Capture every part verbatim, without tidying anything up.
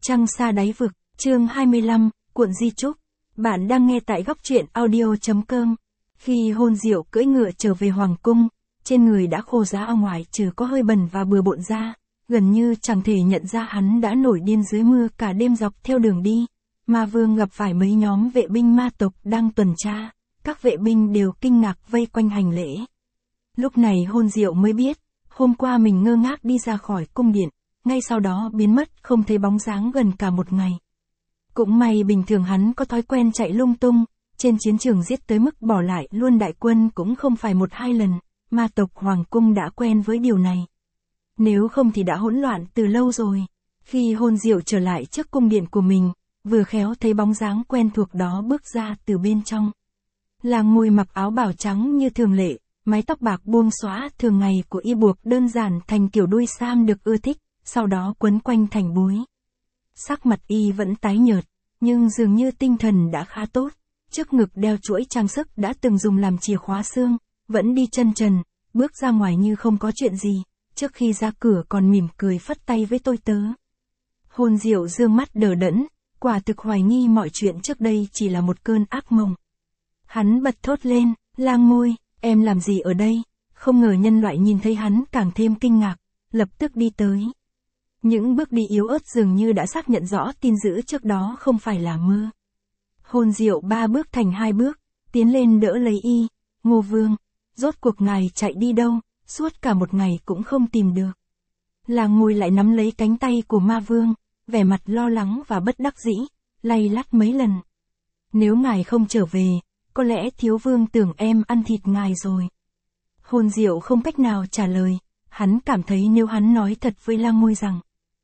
Trăng xa đáy vực, chương hai mươi lăm, cuộn di chúc. Bạn đang nghe tại góc truyện audio chấm com. Khi Hôn Diệu cưỡi ngựa trở về hoàng cung, trên người đã khô rã, ở ngoài trừ có hơi bẩn và bừa bộn ra, gần như chẳng thể nhận ra hắn đã nổi điên dưới mưa cả đêm dọc theo đường đi. Ma Vương gặp phải mấy nhóm vệ binh ma tộc đang tuần tra, các vệ binh đều kinh ngạc vây quanh hành lễ. Lúc này Hôn Diệu mới biết, hôm qua mình ngơ ngác đi ra khỏi cung điện, ngay sau đó biến mất không thấy bóng dáng gần cả một ngày. Cũng may bình thường hắn có thói quen chạy lung tung, trên chiến trường giết tới mức bỏ lại luôn đại quân cũng không phải một hai lần, ma tộc hoàng cung đã quen với điều này. Nếu không thì đã hỗn loạn từ lâu rồi. Khi Hôn Diệu trở lại trước cung điện của mình, vừa khéo thấy bóng dáng quen thuộc đó bước ra từ bên trong. Lang Ngôi mặc áo bào trắng như thường lệ, mái tóc bạc buông xõa thường ngày của y buộc đơn giản thành kiểu đuôi sam được ưa thích, sau đó quấn quanh thành búi. Sắc mặt y vẫn tái nhợt, nhưng dường như tinh thần đã khá tốt. Trước ngực đeo chuỗi trang sức đã từng dùng làm chìa khóa xương, vẫn đi chân trần, bước ra ngoài như không có chuyện gì, trước khi ra cửa còn mỉm cười phất tay với tôi tớ. Hôn Diệu dương mắt đờ đẫn, quả thực hoài nghi mọi chuyện trước đây chỉ là một cơn ác mộng. Hắn bật thốt lên, Lang Ngôi, em làm gì ở đây? Không ngờ nhân loại nhìn thấy hắn càng thêm kinh ngạc, lập tức đi tới. Những bước đi yếu ớt dường như đã xác nhận rõ tin dữ trước đó không phải là mơ. Hôn Diệu ba bước thành hai bước, tiến lên đỡ lấy y. Ngô Vương, rốt cuộc ngài chạy đi đâu, suốt cả một ngày cũng không tìm được. Lang Ngôi lại nắm lấy cánh tay của Ma Vương, vẻ mặt lo lắng và bất đắc dĩ, lay lắt mấy lần. Nếu ngài không trở về, có lẽ thiếu vương tưởng em ăn thịt ngài rồi. Hôn Diệu không cách nào trả lời, hắn cảm thấy nếu hắn nói thật với Lang Ngôi rằng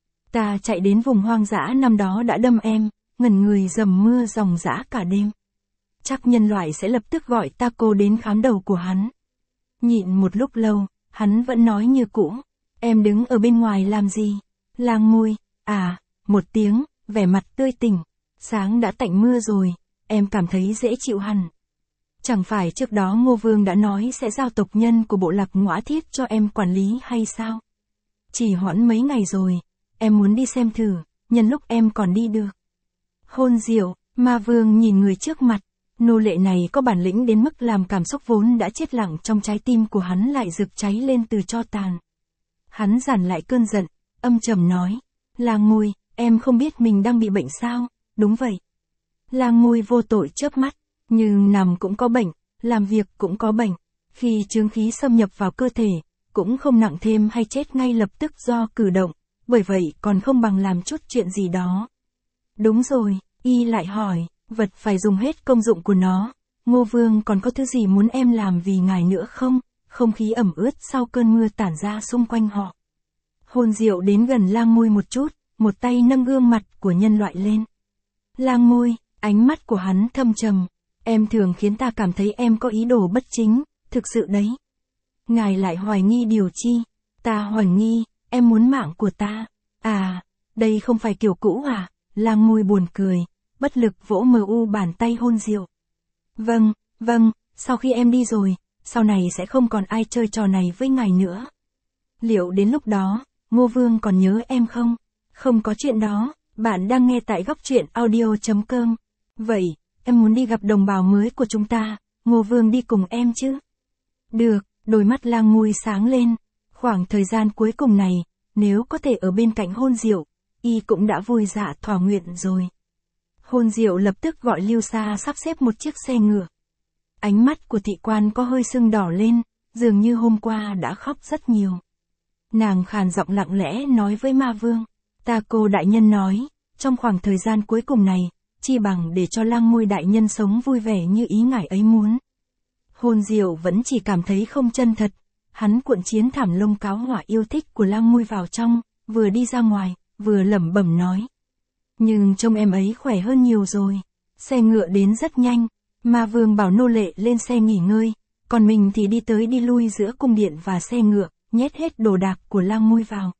ta chạy đến vùng hoang dã năm đó đã đâm em, ngẩn người dầm mưa ròng rã cả đêm, chắc nhân loại sẽ lập tức gọi Taco đến khám đầu của hắn. Nhịn một lúc lâu, hắn vẫn nói như cũ, em đứng ở bên ngoài làm gì? Lang Ngôi, à, một tiếng, vẻ mặt tươi tỉnh, sáng đã tạnh mưa rồi, em cảm thấy dễ chịu hẳn. Chẳng phải trước đó Ngô Vương đã nói sẽ giao tộc nhân của bộ lạc Ngõa Thiết cho em quản lý hay sao? Chỉ hoãn mấy ngày rồi, em muốn đi xem thử, nhân lúc em còn đi được. Hôn Diệu, Ma Vương nhìn người trước mặt, nô lệ này có bản lĩnh đến mức làm cảm xúc vốn đã chết lặng trong trái tim của hắn lại rực cháy lên từ tro tàn. Hắn dằn lại cơn giận, âm trầm nói, Lang Ngôi, em không biết mình đang bị bệnh sao? Đúng vậy. Lang Ngôi vô tội chớp mắt, nhưng nằm cũng có bệnh, làm việc cũng có bệnh. Khi chướng khí xâm nhập vào cơ thể, cũng không nặng thêm hay chết ngay lập tức do cử động, bởi vậy còn không bằng làm chút chuyện gì đó. Đúng rồi, y lại hỏi, vật phải dùng hết công dụng của nó, Ngô Vương còn có thứ gì muốn em làm vì ngài nữa không? Không khí ẩm ướt sau cơn mưa tản ra xung quanh họ. Hôn Diệu đến gần Lang Ngôi một chút, một tay nâng gương mặt của nhân loại lên. Lang Ngôi, ánh mắt của hắn thâm trầm, em thường khiến ta cảm thấy em có ý đồ bất chính, thực sự đấy. Ngài lại hoài nghi điều chi? Ta hoài nghi, em muốn mạng của ta. À, đây không phải kiểu cũ à? Lang Ngôi buồn cười, bất lực vỗ mờ u bàn tay Hôn Diệu. Vâng, vâng, sau khi em đi rồi, sau này sẽ không còn ai chơi trò này với ngài nữa. Liệu đến lúc đó, Ngô Vương còn nhớ em không? Không có chuyện đó, bạn đang nghe tại góc truyện audio chấm com. Vậy, em muốn đi gặp đồng bào mới của chúng ta, Ngô Vương đi cùng em chứ? Được, đôi mắt Lang Ngôi sáng lên, khoảng thời gian cuối cùng này, nếu có thể ở bên cạnh Hôn Diệu, y cũng đã vui dạ thỏa nguyện rồi. Hôn Diệu lập tức gọi Lưu Sa sắp xếp một chiếc xe ngựa. Ánh mắt của thị quan có hơi sưng đỏ lên, dường như hôm qua đã khóc rất nhiều. Nàng khàn giọng lặng lẽ nói với Ma Vương, Taco đại nhân nói, trong khoảng thời gian cuối cùng này, chi bằng để cho Lang Ngôi đại nhân sống vui vẻ như ý ngài ấy muốn. Hôn Diệu vẫn chỉ cảm thấy không chân thật, hắn cuộn chiến thảm lông cáo hỏa yêu thích của Lang Ngôi vào trong, vừa đi ra ngoài, vừa lẩm bẩm nói. Nhưng trông em ấy khỏe hơn nhiều rồi. Xe ngựa đến rất nhanh, Ma Vương bảo nô lệ lên xe nghỉ ngơi, còn mình thì đi tới đi lui giữa cung điện và xe ngựa, nhét hết đồ đạc của Lang Ngôi vào.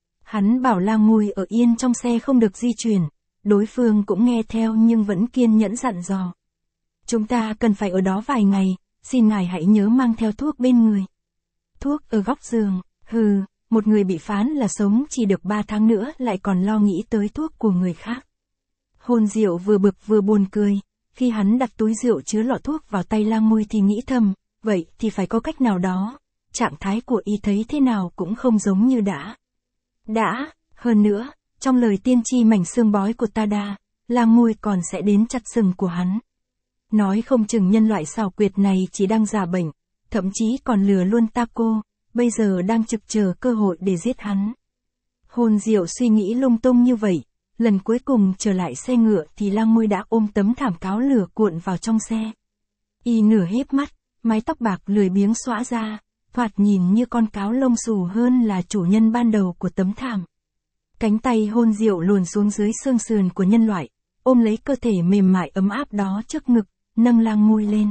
Hắn bảo Lang Ngôi ở yên trong xe không được di chuyển, đối phương cũng nghe theo nhưng vẫn kiên nhẫn dặn dò. Chúng ta cần phải ở đó vài ngày, xin ngài hãy nhớ mang theo thuốc bên người. Thuốc ở góc giường, hừ, một người bị phán là sống chỉ được ba tháng nữa lại còn lo nghĩ tới thuốc của người khác. Hôn Diệu vừa bực vừa buồn cười, khi hắn đặt túi rượu chứa lọ thuốc vào tay Lang Ngôi thì nghĩ thầm, vậy thì phải có cách nào đó, trạng thái của y thấy thế nào cũng không giống như đã. Đã, hơn nữa, trong lời tiên tri mảnh xương bói của Tada, Lang Ngôi còn sẽ đến chặt sừng của hắn. Nói không chừng nhân loại xảo quyệt này chỉ đang giả bệnh, thậm chí còn lừa luôn Taco, bây giờ đang trực chờ cơ hội để giết hắn. Hôn Diệu suy nghĩ lung tung như vậy, lần cuối cùng trở lại xe ngựa thì Lang Ngôi đã ôm tấm thảm cáo lửa cuộn vào trong xe. Y nửa híp mắt, mái tóc bạc lười biếng xõa ra, thoạt nhìn như con cáo lông xù hơn là chủ nhân ban đầu của tấm thảm. Cánh tay Hôn Diệu luồn xuống dưới xương sườn của nhân loại, ôm lấy cơ thể mềm mại ấm áp đó trước ngực, nâng Lang Ngôi lên.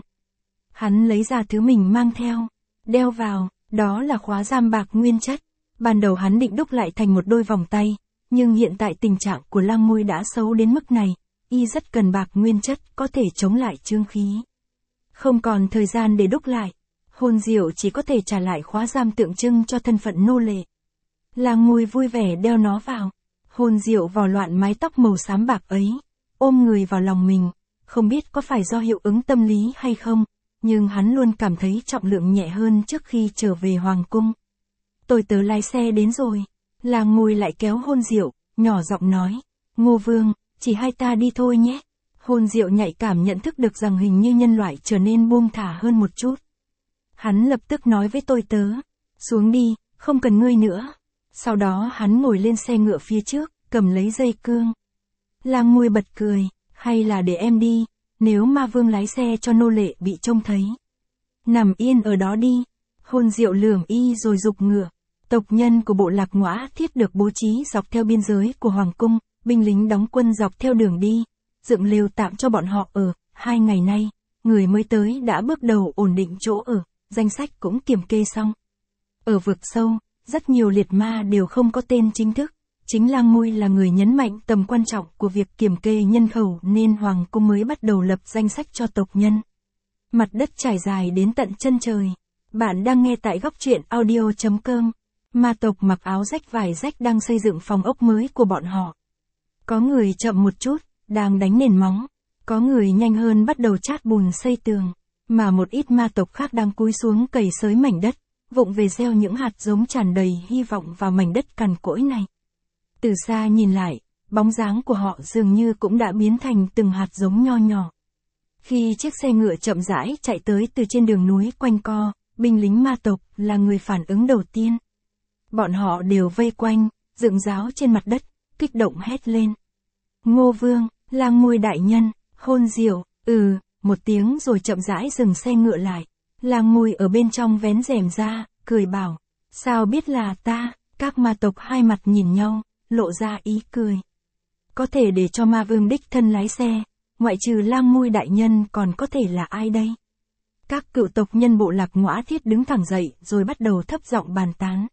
Hắn lấy ra thứ mình mang theo, đeo vào, đó là khóa giam bạc nguyên chất. Ban đầu hắn định đúc lại thành một đôi vòng tay, nhưng hiện tại tình trạng của Lang Ngôi đã xấu đến mức này, y rất cần bạc nguyên chất có thể chống lại chương khí. Không còn thời gian để đúc lại, Hôn Diệu chỉ có thể trả lại khóa giam tượng trưng cho thân phận nô lệ. Lang Ngôi vui vẻ đeo nó vào, Hôn Diệu vào loạn mái tóc màu xám bạc ấy, ôm người vào lòng mình, không biết có phải do hiệu ứng tâm lý hay không, nhưng hắn luôn cảm thấy trọng lượng nhẹ hơn trước khi trở về hoàng cung. Tôi tớ lái xe đến rồi. Lang Ngôi lại kéo Hôn Diệu, nhỏ giọng nói, Ngô Vương, chỉ hai ta đi thôi nhé. Hôn Diệu nhạy cảm nhận thức được rằng hình như nhân loại trở nên buông thả hơn một chút. Hắn lập tức nói với tôi tớ, xuống đi, không cần ngươi nữa. Sau đó hắn ngồi lên xe ngựa phía trước, cầm lấy dây cương. Lang Ngôi bật cười, hay là để em đi, nếu Ma Vương lái xe cho nô lệ bị trông thấy. Nằm yên ở đó đi. Hôn Diệu lườm y rồi giục ngựa. Tộc nhân của bộ lạc Ngõa Thiết được bố trí dọc theo biên giới của hoàng cung, binh lính đóng quân dọc theo đường đi, dựng lều tạm cho bọn họ ở. Hai ngày nay, người mới tới đã bước đầu ổn định chỗ ở, danh sách cũng kiểm kê xong. Ở vực sâu, rất nhiều liệt ma đều không có tên chính thức. Chính Lang Ngôi là người nhấn mạnh tầm quan trọng của việc kiểm kê nhân khẩu nên hoàng cung mới bắt đầu lập danh sách cho tộc nhân. Mặt đất trải dài đến tận chân trời. Bạn đang nghe tại góc truyện audio chấm com. Ma tộc mặc áo rách vải rách đang xây dựng phòng ốc mới của bọn họ. Có người chậm một chút, đang đánh nền móng. Có người nhanh hơn bắt đầu chát bùn xây tường. Mà một ít ma tộc khác đang cúi xuống cày xới mảnh đất, vụng về gieo những hạt giống tràn đầy hy vọng vào mảnh đất cằn cỗi này. Từ xa nhìn lại, bóng dáng của họ dường như cũng đã biến thành từng hạt giống nho nhỏ. Khi chiếc xe ngựa chậm rãi chạy tới từ trên đường núi quanh co, binh lính ma tộc là người phản ứng đầu tiên. Bọn họ đều vây quanh, dựng giáo trên mặt đất, kích động hét lên. Ngô Vương, Lang Ngôi đại nhân, Hôn Diệu, ừ, một tiếng rồi chậm rãi dừng xe ngựa lại. Lang Ngôi ở bên trong vén rèm ra, cười bảo, sao biết là ta? Các ma tộc hai mặt nhìn nhau, lộ ra ý cười. Có thể để cho Ma Vương đích thân lái xe, ngoại trừ Lang Ngôi đại nhân còn có thể là ai đây? Các cựu tộc nhân bộ lạc Ngõa Thiết đứng thẳng dậy rồi bắt đầu thấp giọng bàn tán.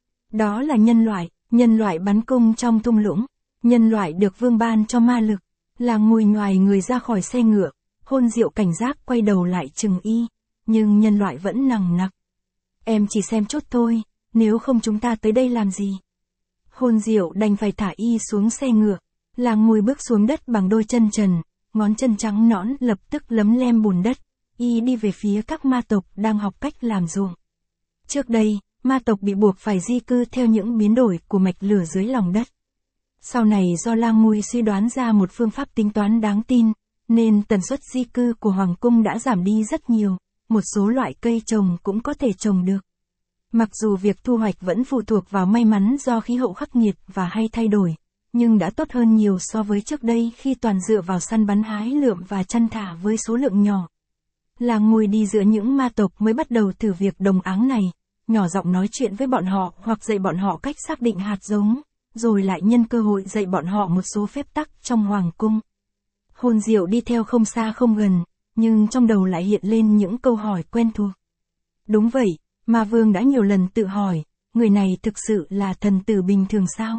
Đó là nhân loại, nhân loại bắn cung trong thung lũng, nhân loại được vương ban cho ma lực. Lang Ngôi nhoài người ra khỏi xe ngựa, Hôn Diệu cảnh giác quay đầu lại chừng y, nhưng nhân loại vẫn nằng nặc. Em chỉ xem chút thôi, nếu không chúng ta tới đây làm gì? Hôn Diệu đành phải thả y xuống xe ngựa. Lang Ngôi bước xuống đất bằng đôi chân trần, ngón chân trắng nõn lập tức lấm lem bùn đất. Y đi về phía các ma tộc đang học cách làm ruộng. Trước đây, ma tộc bị buộc phải di cư theo những biến đổi của mạch lửa dưới lòng đất. Sau này do Lang Ngôi suy đoán ra một phương pháp tính toán đáng tin, nên tần suất di cư của hoàng cung đã giảm đi rất nhiều, một số loại cây trồng cũng có thể trồng được. Mặc dù việc thu hoạch vẫn phụ thuộc vào may mắn do khí hậu khắc nghiệt và hay thay đổi, nhưng đã tốt hơn nhiều so với trước đây khi toàn dựa vào săn bắn hái lượm và chăn thả với số lượng nhỏ. Lang Ngôi đi giữa những ma tộc mới bắt đầu thử việc đồng áng này, nhỏ giọng nói chuyện với bọn họ hoặc dạy bọn họ cách xác định hạt giống, rồi lại nhân cơ hội dạy bọn họ một số phép tắc trong hoàng cung. Hôn Diệu đi theo không xa không gần, nhưng trong đầu lại hiện lên những câu hỏi quen thuộc. Đúng vậy, Ma Vương đã nhiều lần tự hỏi, người này thực sự là thần tử bình thường sao?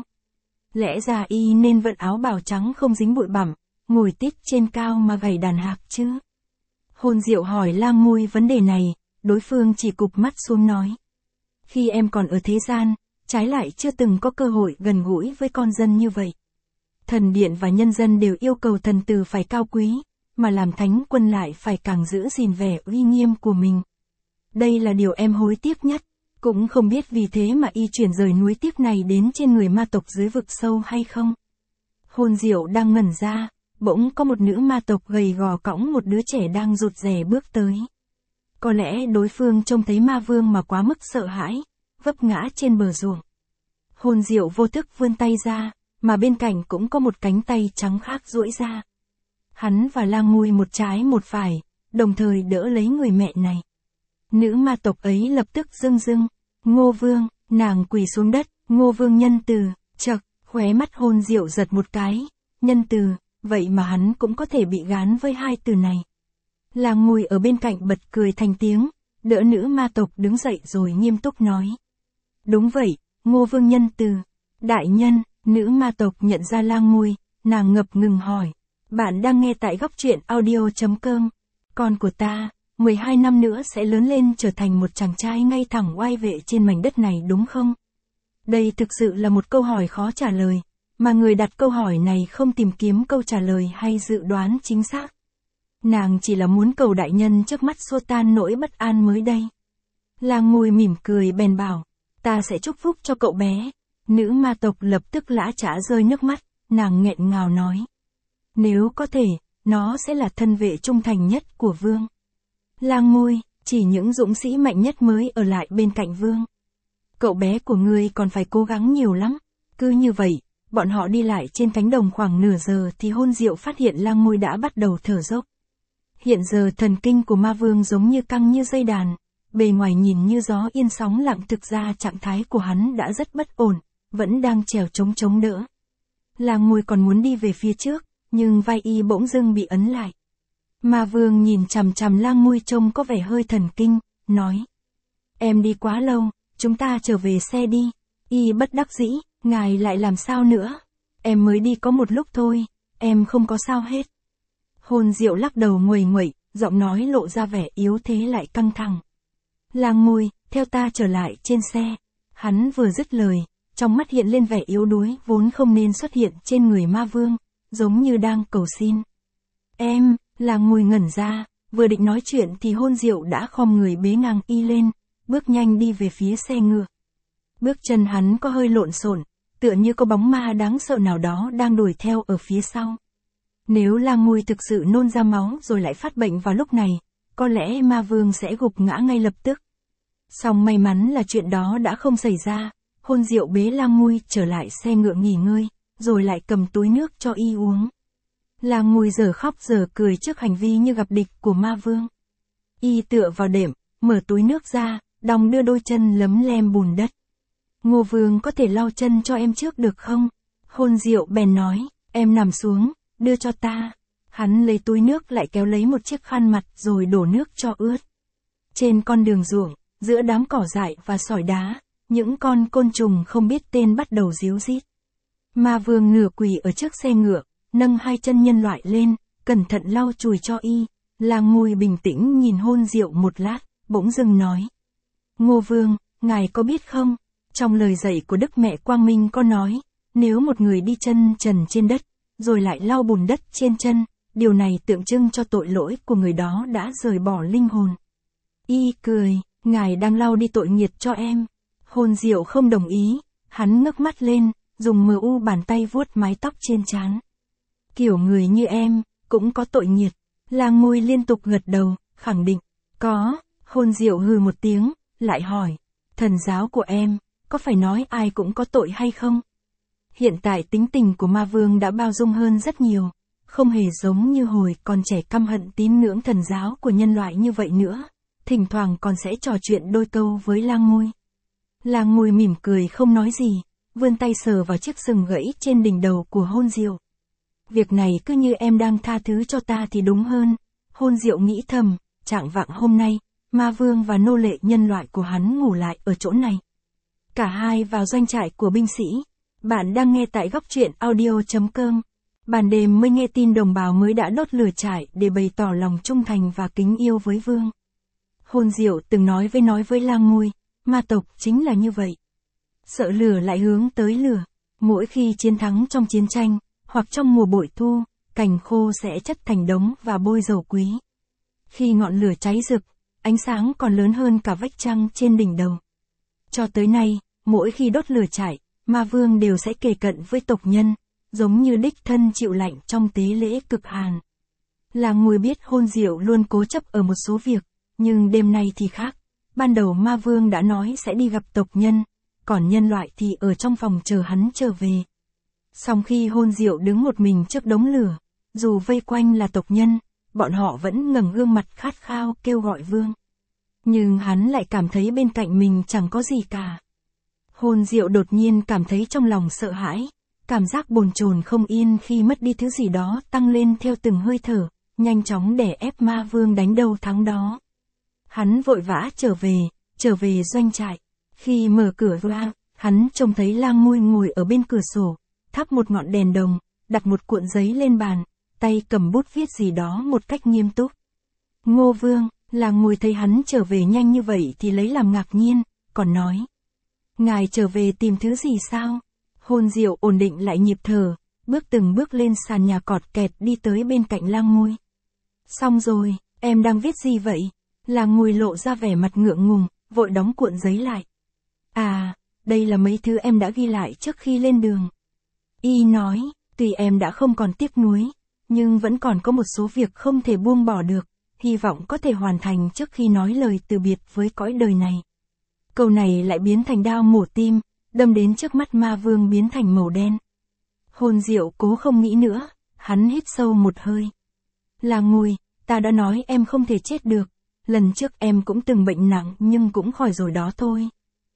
Lẽ ra y nên vận áo bào trắng không dính bụi bặm, ngồi tít trên cao mà gảy đàn hạc chứ? Hôn Diệu hỏi Lang Ngôi vấn đề này, đối phương chỉ cụp mắt xuống nói. Khi em còn ở thế gian, trái lại chưa từng có cơ hội gần gũi với con dân như vậy. Thần điện và nhân dân đều yêu cầu thần tử phải cao quý, mà làm thánh quân lại phải càng giữ gìn vẻ uy nghiêm của mình. Đây là điều em hối tiếc nhất, cũng không biết vì thế mà y chuyển rời núi tiếc này đến trên người ma tộc dưới vực sâu hay không. Hôn Diệu đang ngẩn ra, bỗng có một nữ ma tộc gầy gò cõng một đứa trẻ đang rụt rè bước tới. Có lẽ đối phương trông thấy ma vương mà quá mức sợ hãi, vấp ngã trên bờ ruộng. Hôn Diệu vô thức vươn tay ra, mà bên cạnh cũng có một cánh tay trắng khác duỗi ra. Hắn và Lang Ngui một trái một phải, đồng thời đỡ lấy người mẹ này. Nữ ma tộc ấy lập tức rưng rưng, Ngô Vương, nàng quỳ xuống đất, Ngô Vương nhân từ, chậc, khóe mắt Hôn Diệu giật một cái, nhân từ, vậy mà hắn cũng có thể bị gán với hai từ này. Lang Ngui ở bên cạnh bật cười thành tiếng, đỡ nữ ma tộc đứng dậy rồi nghiêm túc nói. Đúng vậy, Ngô Vương nhân từ, đại nhân, nữ ma tộc nhận ra Lang Ngui, nàng ngập ngừng hỏi. Bạn đang nghe tại góc truyện audio.com. Con của ta, mười hai năm nữa sẽ lớn lên trở thành một chàng trai ngay thẳng oai vệ trên mảnh đất này đúng không? Đây thực sự là một câu hỏi khó trả lời, mà người đặt câu hỏi này không tìm kiếm câu trả lời hay dự đoán chính xác. Nàng chỉ là muốn cầu đại nhân trước mắt xua tan nỗi bất an mới đây. Lang Ngui mỉm cười bèn bảo, ta sẽ chúc phúc cho cậu bé. Nữ ma tộc lập tức lã chã rơi nước mắt, nàng nghẹn ngào nói. Nếu có thể, nó sẽ là thân vệ trung thành nhất của vương. Lang Ngui, chỉ những dũng sĩ mạnh nhất mới ở lại bên cạnh vương. Cậu bé của ngươi còn phải cố gắng nhiều lắm. Cứ như vậy, bọn họ đi lại trên cánh đồng khoảng nửa giờ thì Hôn Diệu phát hiện Lang Ngui đã bắt đầu thở dốc. Hiện giờ thần kinh của ma vương giống như căng như dây đàn, bề ngoài nhìn như gió yên sóng lặng, thực ra trạng thái của hắn đã rất bất ổn, vẫn đang trèo chống chống đỡ. Lang Ngui còn muốn đi về phía trước, nhưng vai y bỗng dưng bị ấn lại. Ma vương nhìn chằm chằm Lang Ngui trông có vẻ hơi thần kinh, nói. Em đi quá lâu, chúng ta trở về xe đi. Y bất đắc dĩ, ngài lại làm sao nữa? Em mới đi có một lúc thôi, em không có sao hết. Hôn Diệu lắc đầu nguầy nguậy, giọng nói lộ ra vẻ yếu thế lại căng thẳng. Lang Ngui, theo ta trở lại trên xe. Hắn vừa dứt lời, trong mắt hiện lên vẻ yếu đuối vốn không nên xuất hiện trên người ma vương, giống như đang cầu xin. Em, Lang Ngui ngẩn ra, vừa định nói chuyện thì Hôn Diệu đã khom người bế ngang y lên, bước nhanh đi về phía xe ngựa. Bước chân hắn có hơi lộn xộn, tựa như có bóng ma đáng sợ nào đó đang đuổi theo ở phía sau. Nếu Lang Ngui thực sự nôn ra máu rồi lại phát bệnh vào lúc này, có lẽ ma vương sẽ gục ngã ngay lập tức. Song may mắn là chuyện đó đã không xảy ra. Hôn Diệu bế Lang Ngui trở lại xe ngựa nghỉ ngơi, rồi lại cầm túi nước cho y uống. Lang Ngui giờ khóc giờ cười trước hành vi như gặp địch của ma vương. Y tựa vào đệm, mở túi nước ra, đong đưa đôi chân lấm lem bùn đất. Ngô Vương có thể lau chân cho em trước được không? Hôn Diệu bèn nói, em nằm xuống, đưa cho ta. Hắn lấy túi nước lại kéo lấy một chiếc khăn mặt rồi đổ nước cho ướt. Trên con đường ruộng, giữa đám cỏ dại và sỏi đá, những con côn trùng không biết tên bắt đầu ríu rít. Ma vương nửa quỳ ở trước xe ngựa, nâng hai chân nhân loại lên, cẩn thận lau chùi cho y. Lang Ngui bình tĩnh nhìn Hôn Diệu một lát, bỗng dưng nói. Ngô Vương, ngài có biết không, trong lời dạy của Đức Mẹ Quang Minh có nói, nếu một người đi chân trần trên đất, rồi lại lau bùn đất trên chân, điều này tượng trưng cho tội lỗi của người đó đã rời bỏ linh hồn. Y cười, ngài đang lau đi tội nghiệt cho em. Hôn Diệu không đồng ý, hắn ngước mắt lên, dùng mờ u bàn tay vuốt mái tóc trên trán. Kiểu người như em, cũng có tội nghiệt. Lang Ngui liên tục gật đầu, khẳng định, có. Hôn Diệu hừ một tiếng, lại hỏi, thần giáo của em, có phải nói ai cũng có tội hay không? Hiện tại tính tình của ma vương đã bao dung hơn rất nhiều, không hề giống như hồi còn trẻ căm hận tín ngưỡng thần giáo của nhân loại như vậy nữa, thỉnh thoảng còn sẽ trò chuyện đôi câu với Lang Ngui. Lang Ngui mỉm cười không nói gì, vươn tay sờ vào chiếc sừng gãy trên đỉnh đầu của Hôn Diệu. Việc này cứ như em đang tha thứ cho ta thì đúng hơn. Hôn Diệu nghĩ thầm, chạng vạng hôm nay, ma vương và nô lệ nhân loại của hắn ngủ lại ở chỗ này. Cả hai vào doanh trại của binh sĩ. Bạn đang nghe tại góc truyện audio.com. Ban đêm mới nghe tin đồng bào mới đã đốt lửa trại để bày tỏ lòng trung thành và kính yêu với vương. Hôn Diệu từng nói với nói với Lang Ngui, ma tộc chính là như vậy. Sợ lửa lại hướng tới lửa. Mỗi khi chiến thắng trong chiến tranh, hoặc trong mùa bội thu, cành khô sẽ chất thành đống và bôi dầu quý. Khi ngọn lửa cháy rực, ánh sáng còn lớn hơn cả vách trăng trên đỉnh đầu. Cho tới nay, mỗi khi đốt lửa trại, ma vương đều sẽ kề cận với tộc nhân, giống như đích thân chịu lạnh trong tế lễ cực hàn. Làng Mùi biết Hôn Diệu luôn cố chấp ở một số việc, nhưng đêm nay thì khác. Ban đầu ma vương đã nói sẽ đi gặp tộc nhân, còn nhân loại thì ở trong phòng chờ hắn trở về. Song khi Hôn Diệu đứng một mình trước đống lửa, dù vây quanh là tộc nhân, bọn họ vẫn ngẩng gương mặt khát khao kêu gọi vương. Nhưng hắn lại cảm thấy bên cạnh mình chẳng có gì cả. Hôn Diệu đột nhiên cảm thấy trong lòng sợ hãi, cảm giác bồn chồn không yên khi mất đi thứ gì đó tăng lên theo từng hơi thở, nhanh chóng đè ép ma vương đánh đâu thắng đó. Hắn vội vã trở về, trở về doanh trại. Khi mở cửa ra, hắn trông thấy Lang Ngôi ngồi ở bên cửa sổ, thắp một ngọn đèn đồng, đặt một cuộn giấy lên bàn, tay cầm bút viết gì đó một cách nghiêm túc. Ngô Vương, Lang Ngôi thấy hắn trở về nhanh như vậy thì lấy làm ngạc nhiên, còn nói. Ngài trở về tìm thứ gì sao? Hôn Diệu ổn định lại nhịp thở, bước từng bước lên sàn nhà cọt kẹt đi tới bên cạnh Lang Ngôi. Xong rồi, em đang viết gì vậy? Lang Ngôi lộ ra vẻ mặt ngượng ngùng, vội đóng cuộn giấy lại. À, đây là mấy thứ em đã ghi lại trước khi lên đường. Y nói, tuy em đã không còn tiếc nuối, nhưng vẫn còn có một số việc không thể buông bỏ được, hy vọng có thể hoàn thành trước khi nói lời từ biệt với cõi đời này. Câu này lại biến thành đao mổ tim, đâm đến trước mắt ma vương biến thành màu đen. Hôn Diệu cố không nghĩ nữa, hắn hít sâu một hơi. Lang Ngôi, ta đã nói em không thể chết được, lần trước em cũng từng bệnh nặng nhưng cũng khỏi rồi đó thôi.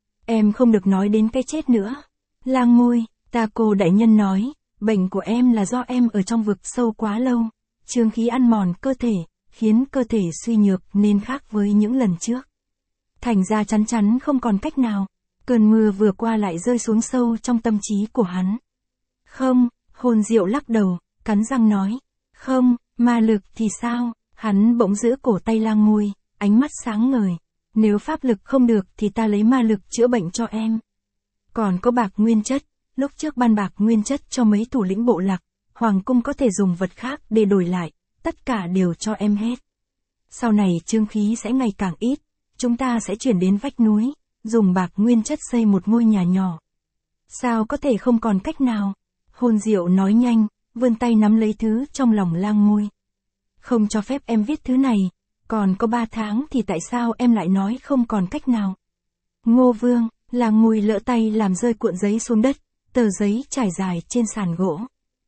Em không được nói đến cái chết nữa. Lang Ngôi, ta cô đại nhân nói, bệnh của em là do em ở trong vực sâu quá lâu, chương khí ăn mòn cơ thể, khiến cơ thể suy nhược nên khác với những lần trước. Thành ra chắn chắn không còn cách nào, cơn mưa vừa qua lại rơi xuống sâu trong tâm trí của hắn. Không, Hôn Diệu lắc đầu, cắn răng nói, không, ma lực thì sao? Hắn bỗng giữ cổ tay Lang Ngôi, ánh mắt sáng ngời. Nếu pháp lực không được thì ta lấy ma lực chữa bệnh cho em. Còn có bạc nguyên chất, lúc trước ban bạc nguyên chất cho mấy thủ lĩnh bộ lạc, hoàng cung có thể dùng vật khác để đổi lại, tất cả đều cho em hết. Sau này chương khí sẽ ngày càng ít, chúng ta sẽ chuyển đến vách núi, dùng bạc nguyên chất xây một ngôi nhà nhỏ. Sao có thể không còn cách nào? Hôn Diệu nói nhanh, vươn tay nắm lấy thứ trong lòng Lang Ngôi. Không cho phép em viết thứ này, còn có ba tháng thì tại sao em lại nói không còn cách nào? Ngô Vương, Lang Ngôi lỡ tay làm rơi cuộn giấy xuống đất, tờ giấy trải dài trên sàn gỗ.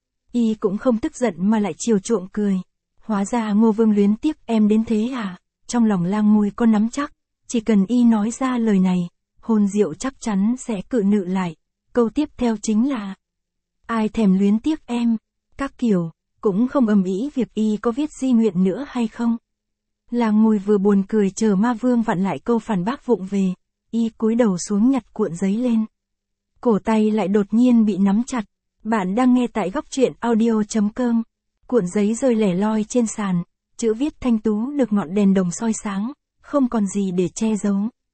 Y cũng không tức giận mà lại chiều chuộng cười. Hóa ra Ngô Vương luyến tiếc em đến thế à? Trong lòng Lang Ngôi có nắm chắc, chỉ cần Y nói ra lời này, Hôn Diệu chắc chắn sẽ cự nự lại. Câu tiếp theo chính là: ai thèm luyến tiếc em? Các kiểu, cũng không ầm ĩ việc Y có viết di nguyện nữa hay không. Lang Ngôi vừa buồn cười chờ ma vương vặn lại câu phản bác vụng về, Y cúi đầu xuống nhặt cuộn giấy lên. Cổ tay lại đột nhiên bị nắm chặt. Bạn đang nghe tại góc truyện audio chấm com. Cuộn giấy rơi lẻ loi trên sàn, chữ viết thanh tú được ngọn đèn đồng soi sáng, không còn gì để che giấu.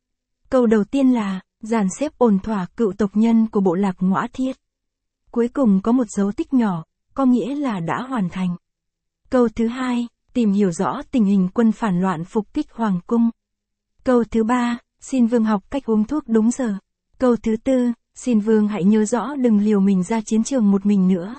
Câu đầu tiên là, dàn xếp ổn thỏa cựu tộc nhân của bộ lạc Ngõa Thiết. Cuối cùng có một dấu tích nhỏ, có nghĩa là đã hoàn thành. Câu thứ hai, tìm hiểu rõ tình hình quân phản loạn phục kích hoàng cung. Câu thứ ba, xin vương học cách uống thuốc đúng giờ. Câu thứ tư, xin vương hãy nhớ rõ đừng liều mình ra chiến trường một mình nữa.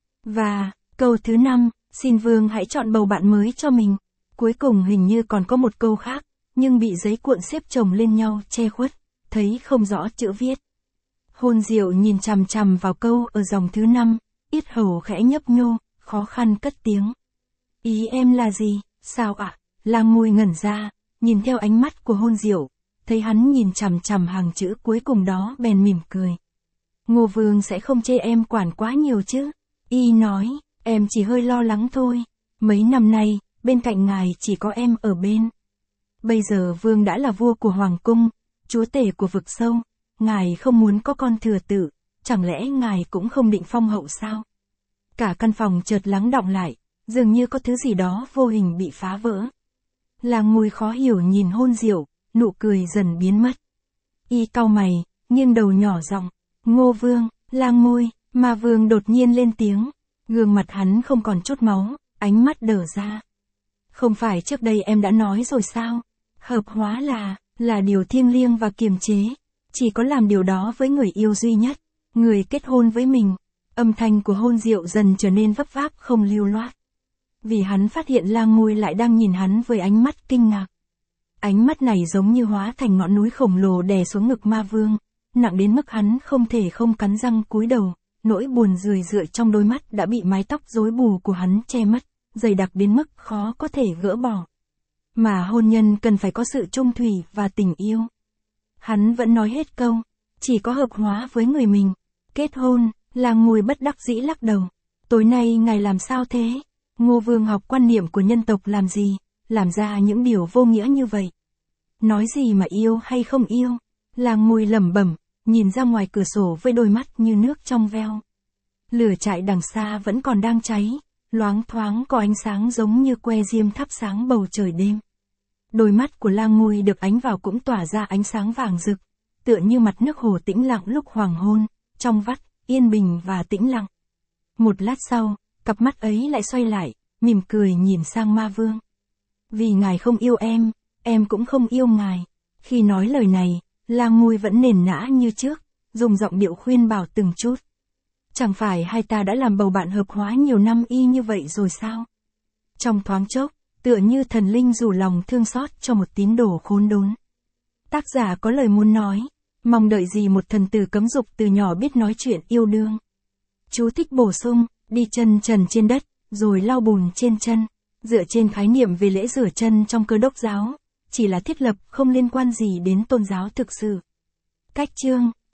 Và, câu thứ năm, xin vương hãy chọn bầu bạn mới cho mình. Cuối cùng hình như còn có một câu khác, nhưng bị giấy cuộn xếp chồng lên nhau che khuất, thấy không rõ chữ viết. Hôn Diệu nhìn chằm chằm vào câu ở dòng thứ năm, yết hầu khẽ nhấp nhô, khó khăn cất tiếng. Ý em là gì, sao ạ? À? Lang Ngôi ngẩn ra, nhìn theo ánh mắt của Hôn Diệu, thấy hắn nhìn chằm chằm hàng chữ cuối cùng đó bèn mỉm cười. Ngô Vương sẽ không chê em quản quá nhiều chứ? Y nói, em chỉ hơi lo lắng thôi. Mấy năm nay, bên cạnh ngài chỉ có em ở bên. Bây giờ Vương đã là vua của hoàng cung, chúa tể của vực sâu. Ngài không muốn có con thừa tự, chẳng lẽ ngài cũng không định phong hậu sao? Cả căn phòng chợt lắng đọng lại, dường như có thứ gì đó vô hình bị phá vỡ. Lang Ngôi khó hiểu nhìn Hôn Diệu, nụ cười dần biến mất. Y cau mày, nghiêng đầu nhỏ giọng, Ngô Vương, Lang Ngôi. Ma Vương đột nhiên lên tiếng, gương mặt hắn không còn chút máu, ánh mắt đờ ra. Không phải trước đây em đã nói rồi sao? Hợp hóa là, là điều thiêng liêng và kiềm chế. Chỉ có làm điều đó với người yêu duy nhất, người kết hôn với mình. Âm thanh của hôn diệu dần trở nên vấp váp không lưu loát. Vì hắn phát hiện Lang Ngôi lại đang nhìn hắn với ánh mắt kinh ngạc. Ánh mắt này giống như hóa thành ngọn núi khổng lồ đè xuống ngực Ma Vương, nặng đến mức hắn không thể không cắn răng cúi đầu, nỗi buồn rười rượi trong đôi mắt đã bị mái tóc rối bù của hắn che mất, dày đặc đến mức khó có thể gỡ bỏ. Mà hôn nhân cần phải có sự trung thủy và tình yêu. Hắn vẫn nói hết câu, chỉ có hợp hóa với người mình. Kết hôn, Lang Ngôi bất đắc dĩ lắc đầu. Tối nay ngài làm sao thế? Ngô Vương học quan niệm của nhân tộc làm gì? Làm ra những điều vô nghĩa như vậy. Nói gì mà yêu hay không yêu? Lang Ngôi lẩm bẩm, nhìn ra ngoài cửa sổ với đôi mắt như nước trong veo. Lửa trại đằng xa vẫn còn đang cháy, loáng thoáng có ánh sáng giống như que diêm thắp sáng bầu trời đêm. Đôi mắt của Lang Ngôi được ánh vào cũng tỏa ra ánh sáng vàng rực, tựa như mặt nước hồ tĩnh lặng lúc hoàng hôn, trong vắt, yên bình và tĩnh lặng. Một lát sau, cặp mắt ấy lại xoay lại, mỉm cười nhìn sang Ma Vương. Vì ngài không yêu em, em cũng không yêu ngài. Khi nói lời này, Lang Ngôi vẫn nền nã như trước, dùng giọng điệu khuyên bảo từng chút. Chẳng phải hai ta đã làm bầu bạn hợp hóa nhiều năm y như vậy rồi sao? Trong thoáng chốc, tựa như thần linh rủ lòng thương xót cho một tín đồ khốn đốn. Tác giả có lời muốn nói, mong đợi gì một thần tử cấm dục từ nhỏ biết nói chuyện yêu đương. Chú thích bổ sung, đi chân trần trên đất, rồi lau bùn trên chân, dựa trên khái niệm về lễ rửa chân trong Cơ Đốc giáo, chỉ là thiết lập không liên quan gì đến tôn giáo thực sự. Cách chương